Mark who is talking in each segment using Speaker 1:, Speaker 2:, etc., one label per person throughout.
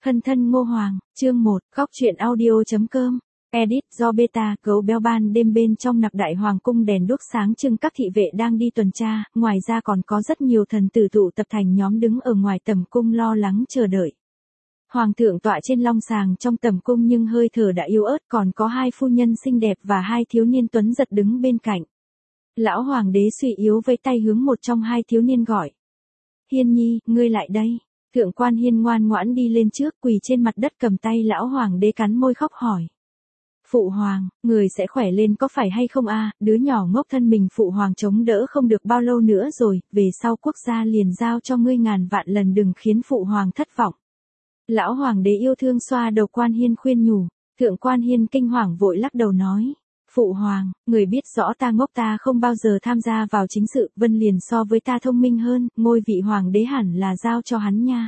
Speaker 1: Thân thân Ngô Hoàng, chương 1, góc truyện audio.com, edit do beta, gấu béo ban đêm bên trong nặc đại hoàng cung đèn đuốc sáng trưng các thị vệ đang đi tuần tra, ngoài ra còn có rất nhiều thần tử tụ tập thành nhóm đứng ở ngoài tầm cung lo lắng chờ đợi. Hoàng thượng tọa trên long sàng trong tầm cung nhưng hơi thở đã yếu ớt, còn có hai phu nhân xinh đẹp và hai thiếu niên tuấn giật đứng bên cạnh. Lão hoàng đế suy yếu với tay hướng một trong hai thiếu niên gọi. Hiên nhi, ngươi lại đây. Thượng quan Hiên ngoan ngoãn đi lên trước, quỳ trên mặt đất cầm tay lão hoàng đế cắn môi khóc hỏi. Phụ hoàng, người sẽ khỏe lên có phải hay không a? Đứa nhỏ ngốc thân mình phụ hoàng chống đỡ không được bao lâu nữa rồi, về sau quốc gia liền giao cho ngươi ngàn vạn lần đừng khiến phụ hoàng thất vọng. Lão hoàng đế yêu thương xoa đầu quan Hiên khuyên nhủ, thượng quan Hiên kinh hoàng vội lắc đầu nói. Phụ hoàng, người biết rõ ta ngốc, ta không bao giờ tham gia vào chính sự, Vân liền so với ta thông minh hơn, ngôi vị hoàng đế hẳn là giao cho hắn nha.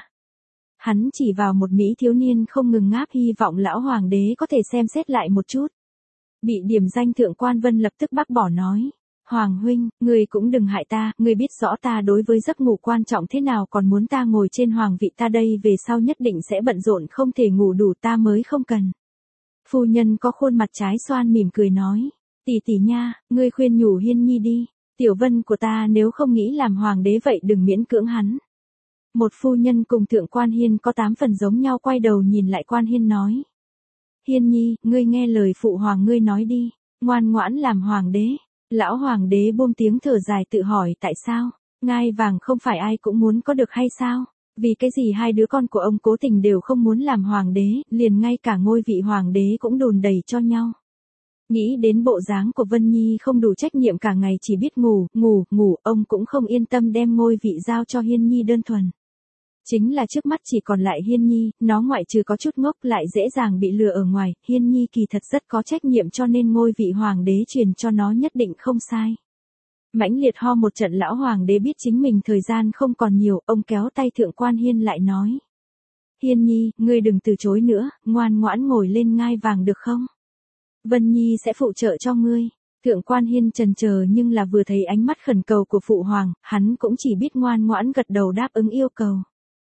Speaker 1: Hắn chỉ vào một mỹ thiếu niên không ngừng ngáp, hy vọng lão hoàng đế có thể xem xét lại một chút. Bị điểm danh thượng quan Vân lập tức bác bỏ nói. Hoàng huynh, người cũng đừng hại ta, người biết rõ ta đối với giấc ngủ quan trọng thế nào, còn muốn ta ngồi trên hoàng vị, ta đây về sau nhất định sẽ bận rộn không thể ngủ đủ, ta mới không cần. Phu nhân có khuôn mặt trái xoan mỉm cười nói, tỷ tỷ nha, ngươi khuyên nhủ Hiên nhi đi, tiểu Vân của ta nếu không nghĩ làm hoàng đế vậy đừng miễn cưỡng hắn. Một phu nhân cùng thượng quan Hiên có 8 phần giống nhau quay đầu nhìn lại quan Hiên nói. Hiên nhi, ngươi nghe lời phụ hoàng ngươi nói đi, ngoan ngoãn làm hoàng đế. Lão hoàng đế buông tiếng thở dài tự hỏi tại sao, ngai vàng không phải ai cũng muốn có được hay sao? Vì cái gì hai đứa con của ông cố tình đều không muốn làm hoàng đế, liền ngay cả ngôi vị hoàng đế cũng đùn đẩy cho nhau. Nghĩ đến bộ dáng của Vân Nhi không đủ trách nhiệm, cả ngày chỉ biết ngủ, ông cũng không yên tâm đem ngôi vị giao cho Hiên Nhi đơn thuần. Chính là trước mắt chỉ còn lại Hiên Nhi, nó ngoại trừ có chút ngốc lại dễ dàng bị lừa ở ngoài, Hiên Nhi kỳ thật rất có trách nhiệm cho nên ngôi vị hoàng đế truyền cho nó nhất định không sai. Mãnh liệt ho một trận, lão hoàng đế biết chính mình thời gian không còn nhiều, ông kéo tay thượng quan Hiên lại nói. Hiên nhi, ngươi đừng từ chối nữa, ngoan ngoãn ngồi lên ngai vàng được không? Vân Nhi sẽ phụ trợ cho ngươi. Thượng quan Hiên chần chờ nhưng là vừa thấy ánh mắt khẩn cầu của phụ hoàng, hắn cũng chỉ biết ngoan ngoãn gật đầu đáp ứng yêu cầu.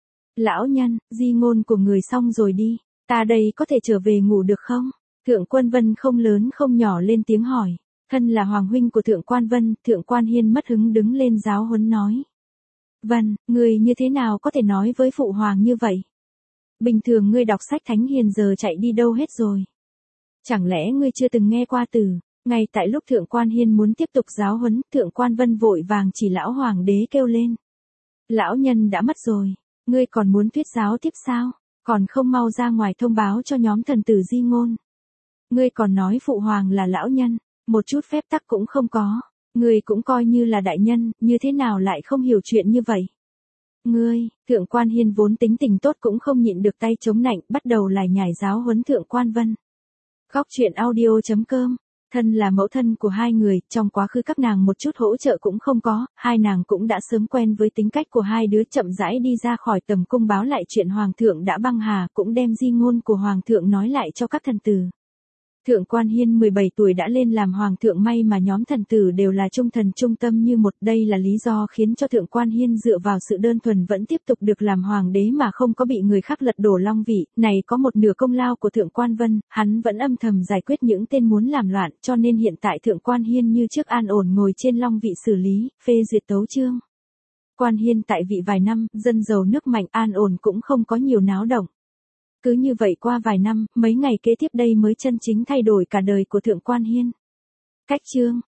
Speaker 1: Lão nhân, di ngôn của người xong rồi đi, ta đây có thể trở về ngủ được không? Thượng quan Vân không lớn không nhỏ lên tiếng hỏi. Thân là hoàng huynh của thượng quan Vân, thượng quan Hiên mất hứng đứng lên giáo huấn nói. Vân, ngươi như thế nào có thể nói với phụ hoàng như vậy? Bình thường ngươi đọc sách thánh hiền giờ chạy đi đâu hết rồi? Chẳng lẽ ngươi chưa từng nghe qua từ? Ngay tại lúc thượng quan Hiên muốn tiếp tục giáo huấn, thượng quan Vân vội vàng chỉ lão hoàng đế kêu lên. Lão nhân đã mất rồi, ngươi còn muốn thuyết giáo tiếp sao? Còn không mau ra ngoài thông báo cho nhóm thần tử di ngôn. Ngươi còn nói phụ hoàng là lão nhân. Một chút phép tắc cũng không có, ngươi cũng coi như là đại nhân, như thế nào lại không hiểu chuyện như vậy? Ngươi, thượng quan Hiên vốn tính tình tốt cũng không nhịn được tay chống nạnh, bắt đầu lải nhải giáo huấn thượng quan Vân. Góc truyện audio.com, thân là mẫu thân của hai người, trong quá khứ các nàng một chút hỗ trợ cũng không có, hai nàng cũng đã sớm quen với tính cách của hai đứa, chậm rãi đi ra khỏi tầm cung báo lại chuyện hoàng thượng đã băng hà, cũng đem di ngôn của hoàng thượng nói lại cho các thần tử. Thượng quan Hiên 17 tuổi đã lên làm hoàng thượng, may mà nhóm thần tử đều là trung thần trung tâm như một, đây là lý do khiến cho thượng quan Hiên dựa vào sự đơn thuần vẫn tiếp tục được làm hoàng đế mà không có bị người khác lật đổ long vị, này có một nửa công lao của thượng quan Vân, hắn vẫn âm thầm giải quyết những tên muốn làm loạn, cho nên hiện tại thượng quan Hiên như trước an ổn ngồi trên long vị xử lý, phê duyệt tấu chương. Quan Hiên tại vị vài năm, dân giàu nước mạnh, an ổn cũng không có nhiều náo động. Cứ như vậy qua vài năm, mấy ngày kế tiếp đây mới chân chính thay đổi cả đời của thượng quan Hiên. Cách chương,